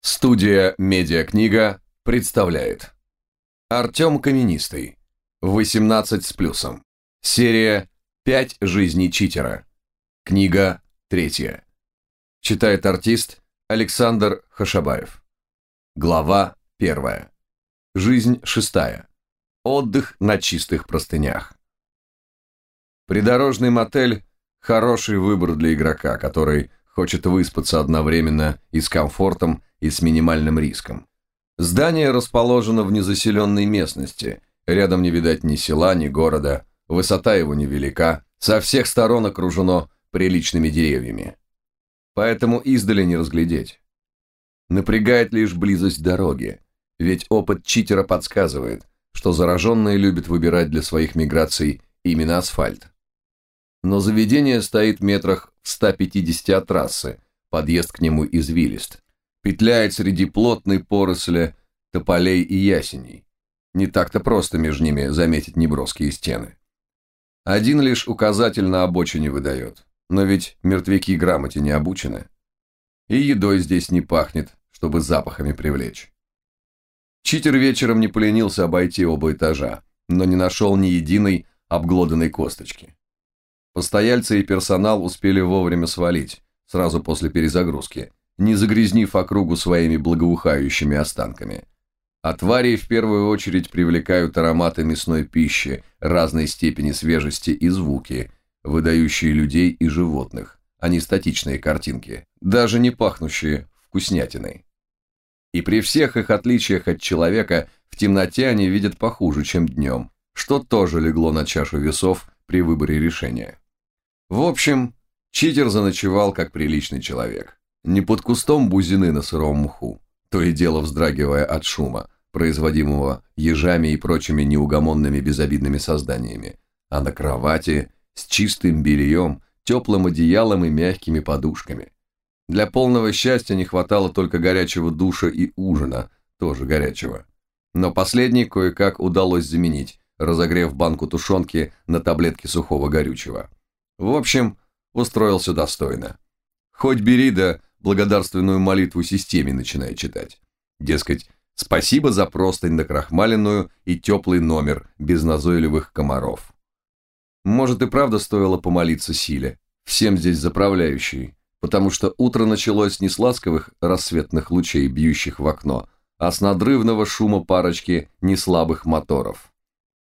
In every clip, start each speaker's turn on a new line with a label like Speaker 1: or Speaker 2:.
Speaker 1: Студия «Медиакнига» представляет Артем Каменистый, 18 с плюсом. Серия «5 жизней читера». Книга 3. Читает артист Александр Хашабаев. Глава 1. Жизнь 6. Отдых на чистых простынях. Придорожный мотель – хороший выбор для игрока, который хочет выспаться одновременно и с комфортом, и с минимальным риском. Здание расположено в незаселенной местности, рядом не видать ни села, ни города, высота его невелика, со всех сторон окружено приличными деревьями. Поэтому издали не разглядеть. Напрягает лишь близость дороги, ведь опыт читера подсказывает, что зараженные любят выбирать для своих миграций именно асфальт. Но заведение стоит в метрах в 150 от трассы, подъезд к нему извилист. Петляет среди плотной поросли тополей и ясеней. Не так-то просто между ними заметить неброские стены. Один лишь указатель на обочине выдает, но ведь мертвяки грамоте не обучены. И едой здесь не пахнет, чтобы запахами привлечь. Читер вечером не поленился обойти оба этажа, но не нашел ни единой обглоданной косточки. Постояльцы и персонал успели вовремя свалить, сразу после перезагрузки, не загрязнив округу своими благоухающими останками. А твари в первую очередь привлекают ароматы мясной пищи разной степени свежести и звуки, выдающие людей и животных, а не статичные картинки, даже не пахнущие вкуснятиной. И при всех их отличиях от человека в темноте они видят похуже, чем днем, что тоже легло на чашу весов при выборе решения. В общем, читер заночевал как приличный человек. Не под кустом бузины на сыром мху, то и дело вздрагивая от шума, производимого ежами и прочими неугомонными безобидными созданиями, а на кровати с чистым бельем, теплым одеялом и мягкими подушками. Для полного счастья не хватало только горячего душа и ужина, тоже горячего. Но последний кое-как удалось заменить, разогрев банку тушенки на таблетки сухого горючего. В общем, устроился достойно. Хоть бери да благодарственную молитву системе начинай читать. Дескать, спасибо за простынь накрахмаленную и теплый номер без назойливых комаров. Может и правда стоило помолиться силе, всем здесь заправляющей, потому что утро началось не с ласковых рассветных лучей, бьющих в окно, а с надрывного шума парочки неслабых моторов.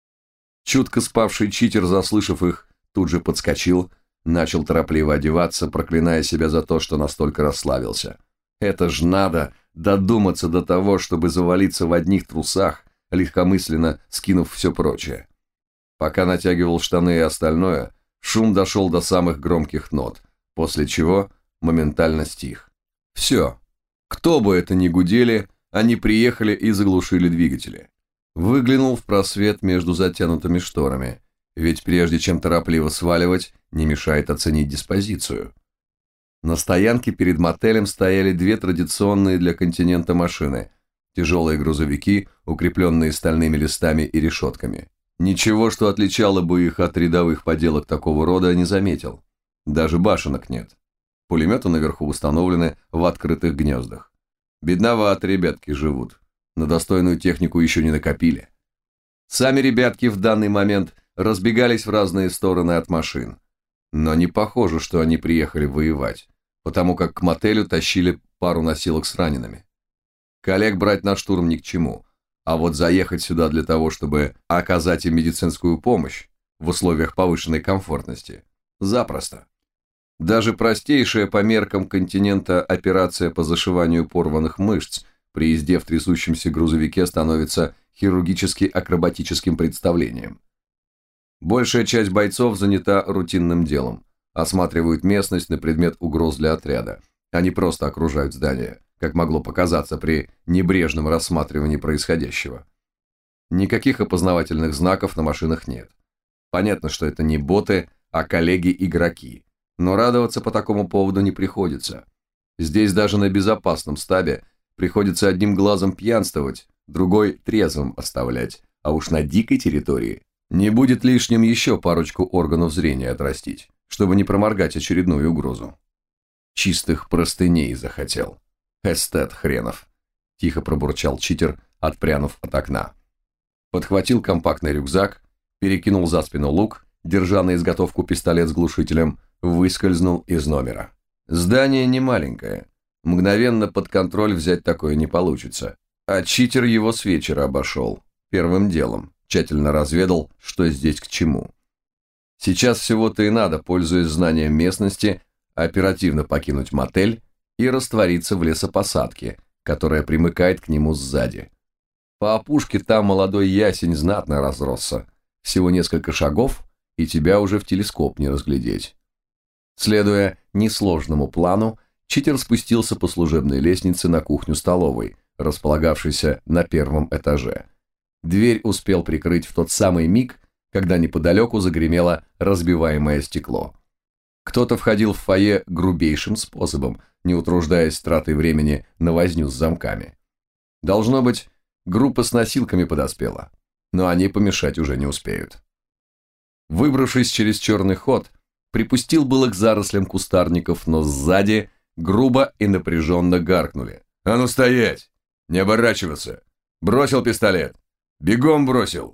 Speaker 1: Чутко спавший читер, заслышав их, тут же подскочил, начал торопливо одеваться, проклиная себя за то, что настолько расслабился. Это ж надо додуматься до того, чтобы завалиться в одних трусах, легкомысленно скинув все прочее. Пока натягивал штаны и остальное, шум дошел до самых громких нот, после чего моментально стих. Все. Кто бы это ни гудели, они приехали и заглушили двигатели. Выглянул в просвет между затянутыми шторами, ведь прежде чем торопливо сваливать, не мешает оценить диспозицию. На стоянке перед мотелем стояли две традиционные для континента машины, тяжелые грузовики, укрепленные стальными листами и решетками. Ничего, что отличало бы их от рядовых поделок такого рода, не заметил. Даже башенок нет. Пулеметы наверху установлены в открытых гнездах. Бедновато ребятки живут. На достойную технику еще не накопили. Сами ребятки в данный момент разбегались в разные стороны от машин. Но не похоже, что они приехали воевать, потому как к мотелю тащили пару носилок с ранеными. Коллег брать на штурм ни к чему, а вот заехать сюда для того, чтобы оказать им медицинскую помощь в условиях повышенной комфортности, запросто. Даже простейшая по меркам континента операция по зашиванию порванных мышц при езде в трясущемся грузовике становится хирургически-акробатическим представлением. Большая часть бойцов занята рутинным делом, осматривают местность на предмет угроз для отряда, а не просто окружают здание, как могло показаться при небрежном рассматривании происходящего. Никаких опознавательных знаков на машинах нет. Понятно, что это не боты, а коллеги-игроки, но радоваться по такому поводу не приходится. Здесь даже на безопасном стабе приходится одним глазом пьянствовать, другой трезвым оставлять, а уж на дикой территории не будет лишним еще парочку органов зрения отрастить, чтобы не проморгать очередную угрозу. Чистых простыней захотел. Эстет хренов. тихо пробурчал читер, отпрянув от окна. Подхватил компактный рюкзак, перекинул за спину лук, держа на изготовку пистолет с глушителем, выскользнул из номера. Здание не маленькое. Мгновенно под контроль взять такое не получится. А читер его с вечера обошел. Первым делом. Тщательно разведал, что здесь к чему. Сейчас всего-то и надо, пользуясь знанием местности, оперативно покинуть мотель и раствориться в лесопосадке, которая примыкает к нему сзади. По опушке там молодой ясень знатно разросся. Всего несколько шагов, и тебя уже в телескоп не разглядеть. Следуя несложному плану, читер спустился по служебной лестнице на кухню-столовой, располагавшейся на первом этаже. Дверь успел прикрыть в тот самый миг, когда неподалеку загремело разбиваемое стекло. Кто-то входил в фойе грубейшим способом, не утруждаясь тратой времени на возню с замками. Должно быть, группа с носилками подоспела, но они помешать уже не успеют. Выбравшись через черный ход, припустил было к зарослям кустарников, но сзади грубо и напряженно гаркнули. «А ну стоять! Не оборачиваться! Бросил пистолет! Бегом бросил!»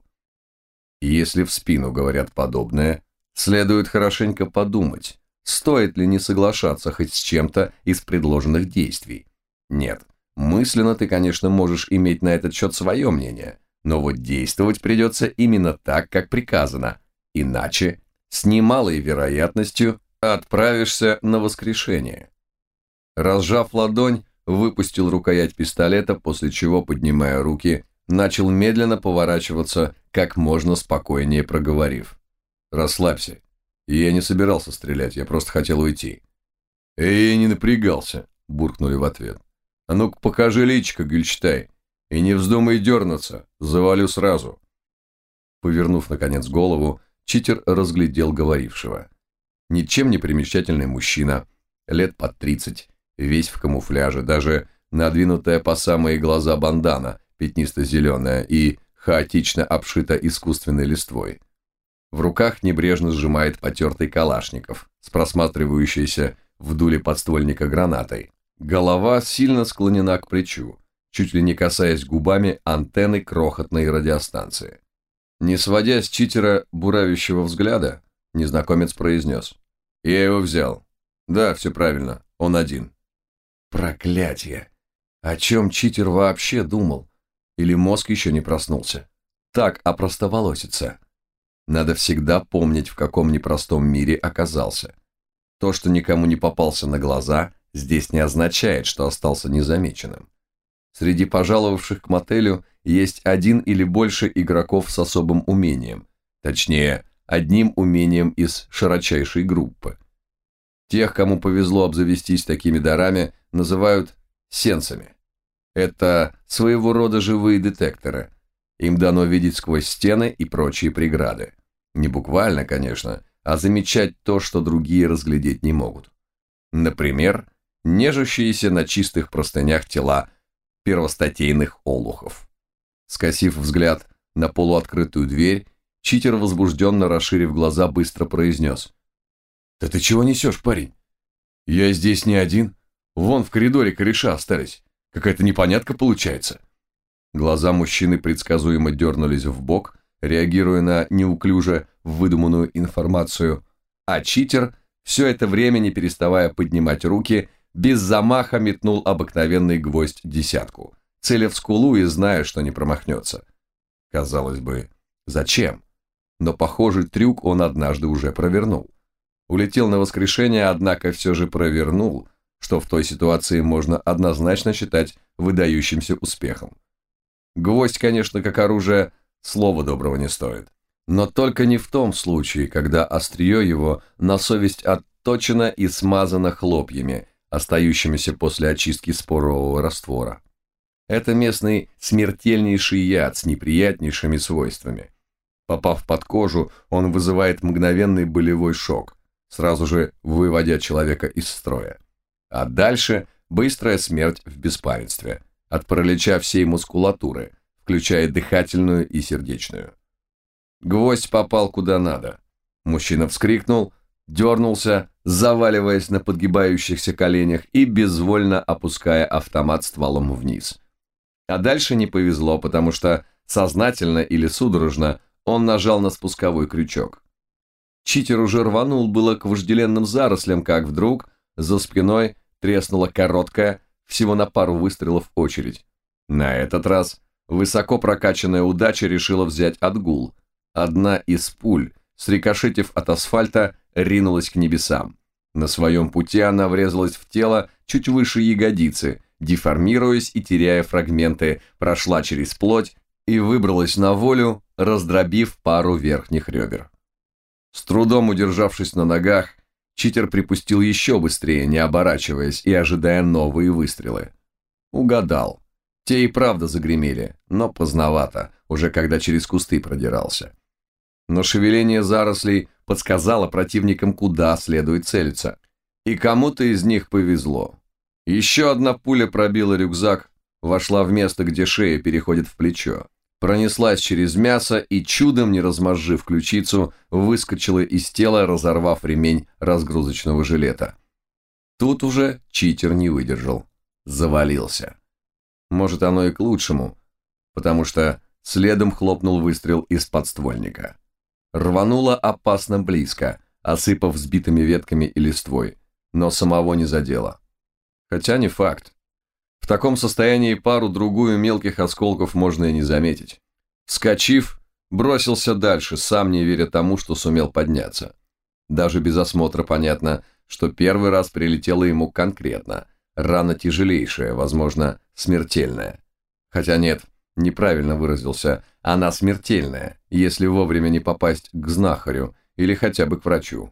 Speaker 1: Если в спину говорят подобное, следует хорошенько подумать, стоит ли не соглашаться хоть с чем-то из предложенных действий. Нет, мысленно ты, конечно, можешь иметь на этот счет свое мнение, но вот действовать придется именно так, как приказано, иначе с немалой вероятностью отправишься на воскрешение. Разжав ладонь, выпустил рукоять пистолета, после чего, поднимая руки, начал медленно поворачиваться, как можно спокойнее проговорив. «Расслабься. Я не собирался стрелять, я просто хотел уйти». «Эй, не напрягался», – буркнули в ответ. «А ну-ка покажи личико, Гюльчатай, и не вздумай дернуться, завалю сразу». Повернув, наконец, голову, читер разглядел говорившего. Ничем не примечательный мужчина, лет под 30, весь в камуфляже, даже надвинутая по самые глаза бандана, пятнисто-зеленая и хаотично обшита искусственной листвой. В руках небрежно сжимает потертый калашников с просматривающейся в дуле подствольника гранатой. Голова сильно склонена к плечу, чуть ли не касаясь губами антенны крохотной радиостанции. Не сводя с читера буравящего взгляда, незнакомец произнес. «Я его взял. Да, все правильно, он один». Проклятие! О чем читер вообще думал? Или мозг еще не проснулся? Так опростоволосится. Надо всегда помнить, в каком непростом мире оказался. То, что никому не попался на глаза, здесь не означает, что остался незамеченным. Среди пожаловавших к мотелю есть один или больше игроков с особым умением, точнее, одним умением из широчайшей группы. Тех, кому повезло обзавестись такими дарами, называют сенсами. Это своего рода живые детекторы. Им дано видеть сквозь стены и прочие преграды. Не буквально, конечно, а замечать то, что другие разглядеть не могут. Например, нежащиеся на чистых простынях тела первостатейных олухов. Скосив взгляд на полуоткрытую дверь, читер, возбужденно расширив глаза, быстро произнес. «Да ты чего несешь, парень? Я здесь не один. Вон в коридоре кореша остались. Какая-то непонятка получается». Глаза мужчины предсказуемо дернулись вбок, реагируя на неуклюже выдуманную информацию, а читер, все это время не переставая поднимать руки, без замаха метнул обыкновенный гвоздь десятку, целя в скулу и зная, что не промахнется. Казалось бы, зачем? Но похожий трюк он однажды уже провернул. Улетел на воскрешение, однако все же провернул, что в той ситуации можно однозначно считать выдающимся успехом. Гвоздь, конечно, как оружие, слова доброго не стоит. Но только не в том случае, когда острие его на совесть отточено и смазано хлопьями, остающимися после очистки спорового раствора. Это местный смертельнейший яд с неприятнейшими свойствами. Попав под кожу, он вызывает мгновенный болевой шок, сразу же выводя человека из строя. А дальше быстрая смерть в беспамятстве, от паралича всей мускулатуры, включая дыхательную и сердечную. Гвоздь попал куда надо. Мужчина вскрикнул, дернулся, заваливаясь на подгибающихся коленях и безвольно опуская автомат стволом вниз. А дальше не повезло, потому что сознательно или судорожно он нажал на спусковой крючок. Читер уже рванул было к вожделенным зарослям, как вдруг за спиной треснула короткая, всего на пару выстрелов очередь. На этот раз высоко прокачанная удача решила взять отгул. Одна из пуль, срикошетив от асфальта, ринулась к небесам. На своем пути она врезалась в тело чуть выше ягодицы, деформируясь и теряя фрагменты, прошла через плоть и выбралась на волю, раздробив пару верхних ребер. С трудом удержавшись на ногах, читер припустил еще быстрее, не оборачиваясь и ожидая новые выстрелы. Угадал. Те и правда загремели, но поздновато, уже когда через кусты продирался. Но шевеление зарослей подсказало противникам, куда следует целиться. И кому-то из них повезло. Еще одна пуля пробила рюкзак, вошла в место, где шея переходит в плечо. Пронеслась через мясо и, чудом не размозжив ключицу, выскочила из тела, разорвав ремень разгрузочного жилета. Тут уже читер не выдержал. Завалился. Может, оно и к лучшему, потому что следом хлопнул выстрел из подствольника. Рвануло опасно близко, осыпав сбитыми ветками и листвой, но самого не задело. Хотя не факт. В таком состоянии пару-другую мелких осколков можно и не заметить. Вскочив, бросился дальше, сам не веря тому, что сумел подняться. Даже без осмотра понятно, что первый раз прилетело ему конкретно. Рана тяжелейшая, возможно, смертельная. Хотя нет, неправильно выразился, она смертельная, если вовремя не попасть к знахарю или хотя бы к врачу.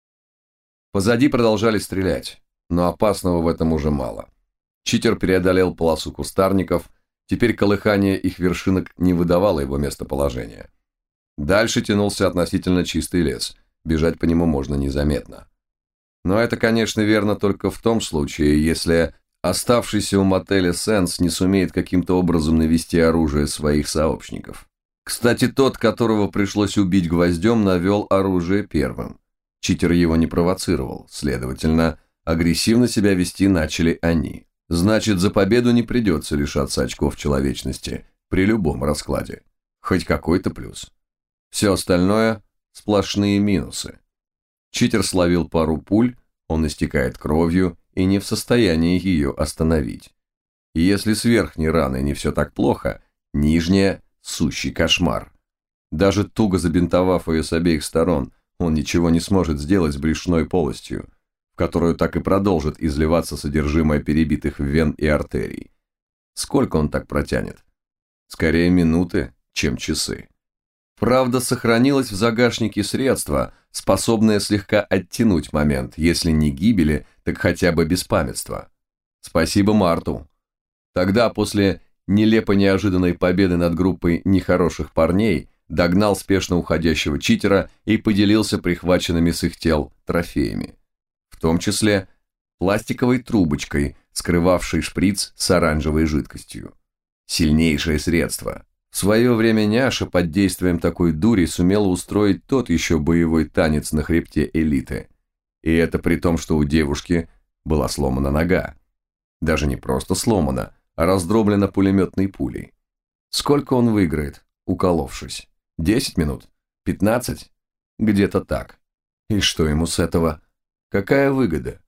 Speaker 1: Позади продолжали стрелять, но опасного в этом уже мало. Читер преодолел полосу кустарников, теперь колыхание их вершинок не выдавало его местоположения. Дальше тянулся относительно чистый лес, бежать по нему можно незаметно. Но это, конечно, верно только в том случае, если оставшийся у мотеля Сенс не сумеет каким-то образом навести оружие своих сообщников. Кстати, тот, которого пришлось убить гвоздем, навел оружие первым. Читер его не провоцировал, следовательно, агрессивно себя вести начали они. Значит, за победу не придется лишаться очков человечности при любом раскладе. Хоть какой-то плюс. Все остальное – сплошные минусы. Читер словил пару пуль, он истекает кровью и не в состоянии ее остановить. И если с верхней раной не все так плохо, нижняя – сущий кошмар. Даже туго забинтовав ее с обеих сторон, он ничего не сможет сделать с брюшной полостью, в которую так и продолжит изливаться содержимое перебитых вен и артерий. Сколько он так протянет? Скорее минуты, чем часы. Правда, сохранилось в загашнике средство, способное слегка оттянуть момент, если не гибели, так хотя бы беспамятства. Спасибо Марту. Тогда, после нелепо неожиданной победы над группой нехороших парней, догнал спешно уходящего читера и поделился прихваченными с их тел трофеями. В том числе пластиковой трубочкой, скрывавшей шприц с оранжевой жидкостью. Сильнейшее средство. В свое время няша под действием такой дури сумела устроить тот еще боевой танец на хребте элиты. И это при том, что у девушки была сломана нога. Даже не просто сломана, а раздроблена пулеметной пулей. Сколько он выиграет, уколовшись? 10 минут? 15? Где-то так. И что ему с этого? Какая выгода?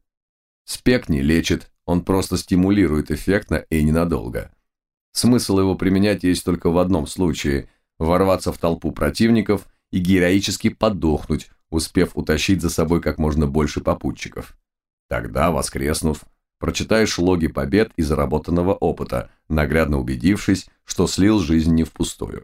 Speaker 1: Спек не лечит, он просто стимулирует эффектно и ненадолго. Смысл его применять есть только в одном случае – ворваться в толпу противников и героически подохнуть, успев утащить за собой как можно больше попутчиков. Тогда, воскреснув, прочитаешь логи побед и заработанного опыта, наглядно убедившись, что слил жизнь не впустую.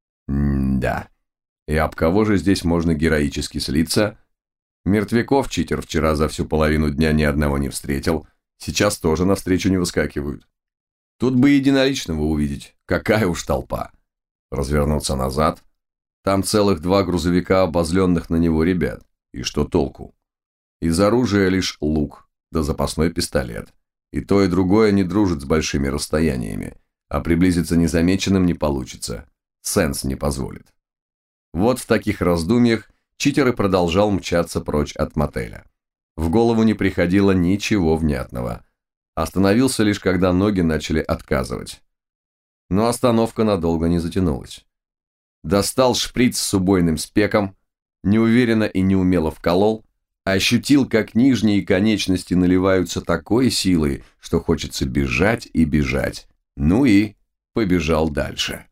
Speaker 1: Да. И об кого же здесь можно героически слиться? Мертвяков читер вчера за всю половину дня ни одного не встретил, сейчас тоже навстречу не выскакивают. Тут бы единоличного увидеть, какая уж толпа. Развернуться назад. Там целых 2 грузовика обозленных на него ребят. И что толку? Из оружия лишь лук, да запасной пистолет. И то, и другое не дружит с большими расстояниями, а приблизиться незамеченным не получится. Сенс не позволит. Вот в таких раздумьях читер и продолжал мчаться прочь от мотеля. В голову не приходило ничего внятного. Остановился лишь, когда ноги начали отказывать. Но остановка надолго не затянулась. Достал шприц с убойным спеком, неуверенно и неумело вколол, ощутил, как нижние конечности наливаются такой силой, что хочется бежать и бежать. Ну и побежал дальше.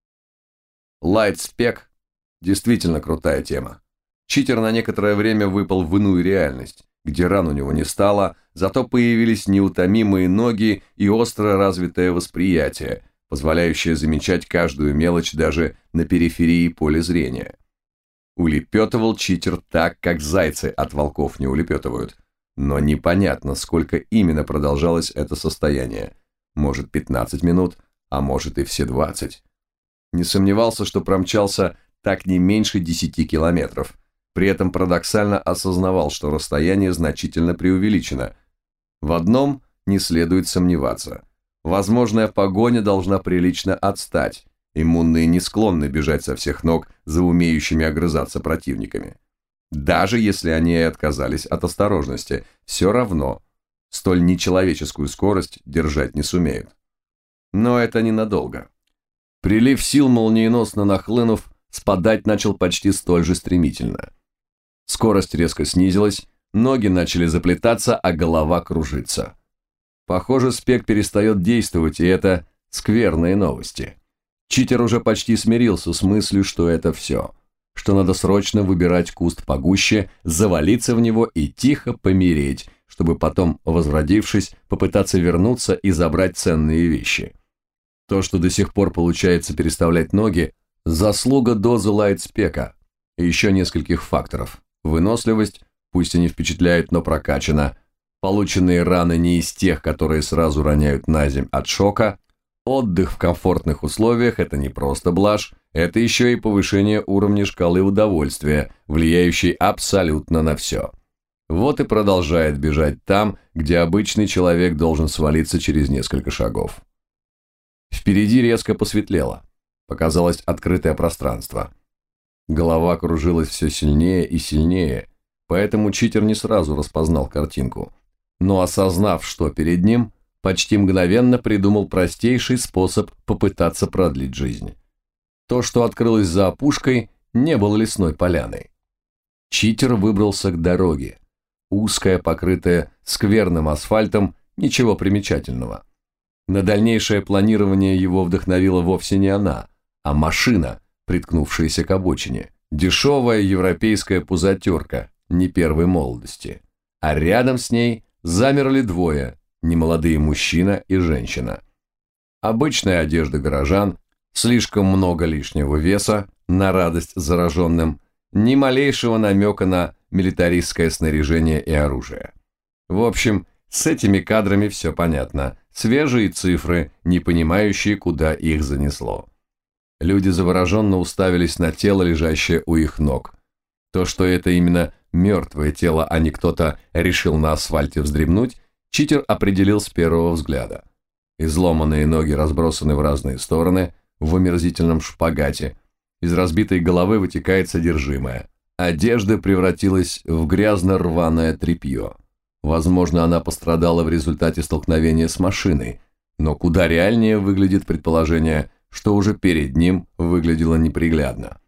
Speaker 1: Лайтспек – действительно крутая тема. Читер на некоторое время выпал в иную реальность, где ран у него не стало, зато появились неутомимые ноги и остро развитое восприятие, позволяющее замечать каждую мелочь даже на периферии поля зрения. Улепетывал читер так, как зайцы от волков не улепетывают, но непонятно, сколько именно продолжалось это состояние. Может, 15 минут, а может и все 20. Не сомневался, что промчался так не меньше 10 километров. При этом парадоксально осознавал, что расстояние значительно преувеличено. В одном не следует сомневаться. Возможная погоня должна прилично отстать. Иммунные не склонны бежать со всех ног за умеющими огрызаться противниками. Даже если они и отказались от осторожности, все равно столь нечеловеческую скорость держать не сумеют. Но это ненадолго. Прилив сил, молниеносно нахлынув, спадать начал почти столь же стремительно. Скорость резко снизилась, ноги начали заплетаться, а голова кружиться. Похоже, спек перестает действовать, и это скверные новости. Читер уже почти смирился с мыслью, что это все, что надо срочно выбирать куст погуще, завалиться в него и тихо помереть, чтобы потом, возродившись, попытаться вернуться и забрать ценные вещи. То, что до сих пор получается переставлять ноги, заслуга дозы лайтспека и еще нескольких факторов. Выносливость, пусть и не впечатляет, но прокачана, полученные раны не из тех, которые сразу роняют на земь от шока, отдых в комфортных условиях – это не просто блажь, это еще и повышение уровня шкалы удовольствия, влияющей абсолютно на все. Вот и продолжает бежать там, где обычный человек должен свалиться через несколько шагов. Впереди резко посветлело, показалось открытое пространство. Голова кружилась все сильнее и сильнее, поэтому читер не сразу распознал картинку. Но осознав, что перед ним, почти мгновенно придумал простейший способ попытаться продлить жизнь. То, что открылось за опушкой, не было лесной поляной. Читер выбрался к дороге. Узкая, покрытая скверным асфальтом, ничего примечательного. На дальнейшее планирование его вдохновила вовсе не она, а машина, приткнувшаяся к обочине. Дешевая европейская пузатерка, не первой молодости. А рядом с ней замерли двое, немолодые мужчина и женщина. Обычная одежда горожан, слишком много лишнего веса, на радость зараженным, ни малейшего намека на милитаристское снаряжение и оружие. В общем, с этими кадрами все понятно. Свежие цифры, не понимающие, куда их занесло. Люди завороженно уставились на тело, лежащее у их ног. То, что это именно мертвое тело, а не кто-то решил на асфальте вздремнуть, читер определил с первого взгляда. Изломанные ноги разбросаны в разные стороны, в омерзительном шпагате. Из разбитой головы вытекает содержимое. Одежда превратилась в грязно-рваное тряпье. Возможно, она пострадала в результате столкновения с машиной, но куда реальнее выглядит предположение, что уже перед ним выглядело неприглядно.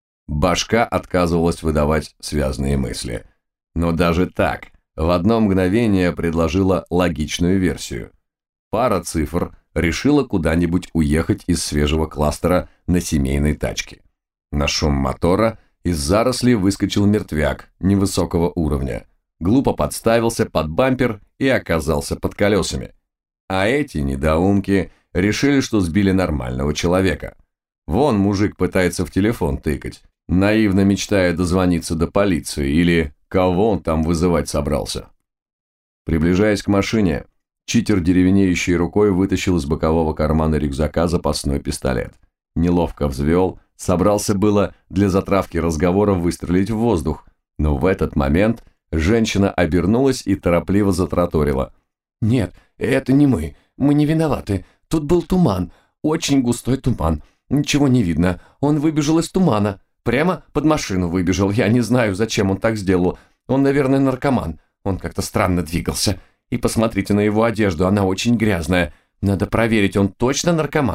Speaker 1: Башка отказывалась выдавать связные мысли. Но даже так, в одно мгновение предложила логичную версию. Пара цифр решила куда-нибудь уехать из свежего кластера на семейной тачке. На шум мотора из зарослей выскочил мертвяк невысокого уровня, глупо подставился под бампер и оказался под колесами. А эти недоумки решили, что сбили нормального человека. Вон мужик пытается в телефон тыкать, наивно мечтая дозвониться до полиции или кого он там вызывать собрался. Приближаясь к машине, читер деревенеющей рукой вытащил из бокового кармана рюкзака запасной пистолет. Неловко взвел, собрался было для затравки разговора выстрелить в воздух, но в этот момент женщина обернулась и торопливо затраторила. «Нет, это не мы. Мы не виноваты. Тут был туман. Очень густой туман. Ничего не видно. Он выбежал из тумана. Прямо под машину выбежал. Я не знаю, зачем он так сделал. Он, наверное, наркоман. Он как-то странно двигался. И посмотрите на его одежду. Она очень грязная. Надо проверить, он точно наркоман.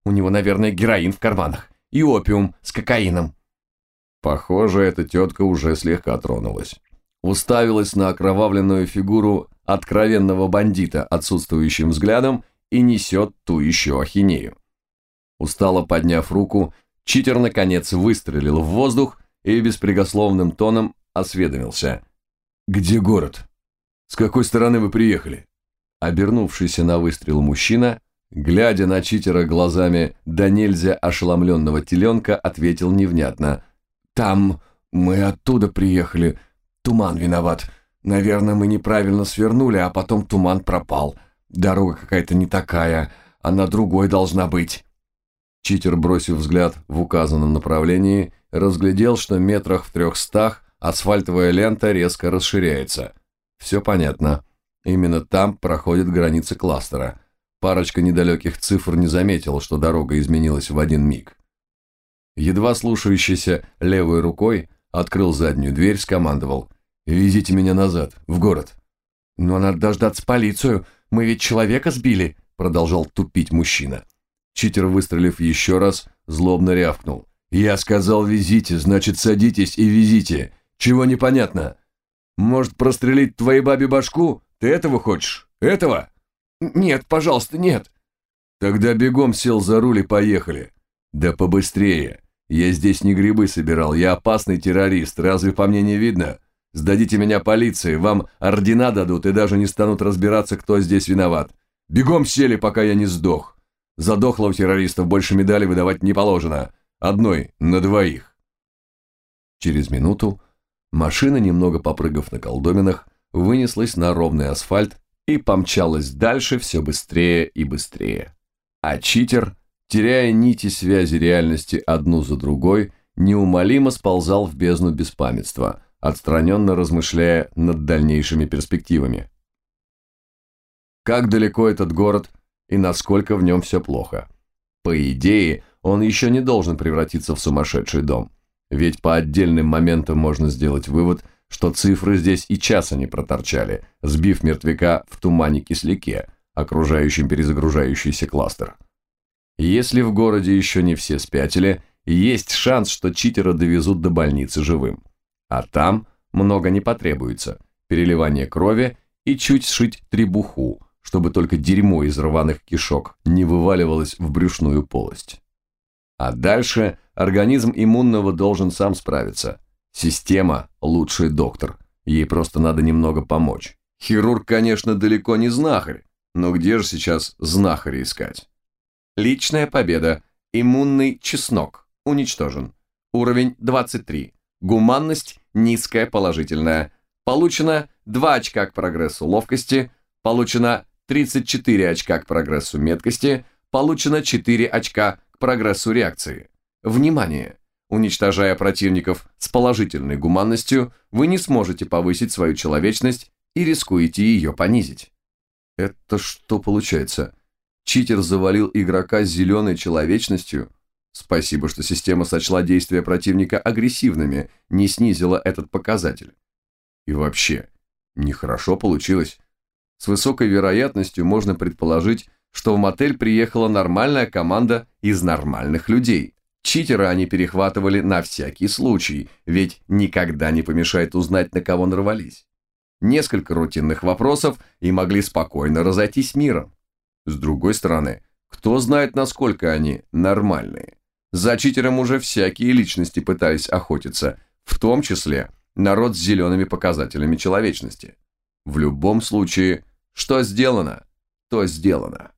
Speaker 2: У него, наверное, героин в карманах и опиум с кокаином».
Speaker 1: Похоже, эта тетка уже слегка тронулась. Уставилась на окровавленную фигуру откровенного бандита отсутствующим взглядом и несет ту еще ахинею. Устало подняв руку, читер наконец выстрелил в воздух и беспрекословным тоном осведомился. «Где город? С какой стороны вы приехали?» Обернувшийся на выстрел мужчина, глядя на читера глазами да нельзя ошеломленного теленка, ответил невнятно. «Там мы оттуда приехали. Туман виноват. Наверное, мы неправильно свернули, а потом туман пропал. Дорога какая-то не такая, она другой должна быть». Читер, бросив взгляд в указанном направлении, разглядел, что метрах в 300 асфальтовая лента резко расширяется. Все понятно. Именно там проходит граница кластера. Парочка недалеких цифр не заметила, что дорога изменилась в один миг. Едва слушающийся левой рукой открыл заднюю дверь, скомандовал: «Везите меня назад, в город».
Speaker 2: «Но надо дождаться полицию, мы ведь человека сбили», продолжал тупить мужчина.
Speaker 1: Читер, выстрелив еще раз, злобно рявкнул: «Я сказал, везите, значит, садитесь и везите. Чего непонятно? Может, прострелить твоей бабе башку? Ты этого хочешь? Этого?»
Speaker 2: «Нет, пожалуйста, нет».
Speaker 1: «Тогда бегом сел за руль и поехали. Да побыстрее. Я здесь не грибы собирал, я опасный террорист, разве по мне не видно? Сдадите меня полиции, вам ордена дадут и даже не станут разбираться, кто здесь виноват. Бегом сели, пока я не сдох. За дохлого террористов больше медали выдавать не положено. Одной на двоих». Через минуту машина, немного попрыгав на колдобинах, вынеслась на ровный асфальт и помчалась дальше все быстрее и быстрее. А читер, теряя нити связи реальности одну за другой, неумолимо сползал в бездну беспамятства, отстраненно размышляя над дальнейшими перспективами. Как далеко этот город и насколько в нем все плохо? По идее, он еще не должен превратиться в сумасшедший дом, ведь по отдельным моментам можно сделать вывод, что цифры здесь и часа не проторчали, сбив мертвяка в тумане-кисляке, окружающем перезагружающийся кластер. Если в городе еще не все спятили, есть шанс, что читера довезут до больницы живым. А там много не потребуется, переливание крови и чуть сшить требуху, чтобы только дерьмо из рваных кишок не вываливалось в брюшную полость. А дальше организм иммунного должен сам справиться. Система – лучший доктор, ей просто надо немного помочь. Хирург, конечно, далеко не знахарь, но где же сейчас знахаря искать?
Speaker 2: Личная победа. Иммунный чеснок. Уничтожен. Уровень 23. Гуманность низкая, положительная. Получено 2 очка к прогрессу ловкости. Получено 34 очка к прогрессу меткости. Получено 4 очка к прогрессу реакции. Внимание! Уничтожая противников с положительной гуманностью, вы не сможете повысить свою человечность и рискуете ее понизить.
Speaker 1: Это что получается? Читер завалил игрока с зеленой человечностью? Спасибо, что система сочла действия противника агрессивными, не снизила этот показатель. И вообще, нехорошо получилось. С высокой вероятностью можно предположить, что в мотель приехала нормальная команда из нормальных людей. Читера они перехватывали на всякий случай, ведь никогда не помешает узнать, на кого нарвались. Несколько рутинных вопросов и могли спокойно разойтись миром. С другой стороны, кто знает, насколько они нормальные. За читером уже всякие личности пытались охотиться, в том числе народ с зелеными показателями человечности. В любом случае, что сделано, то сделано.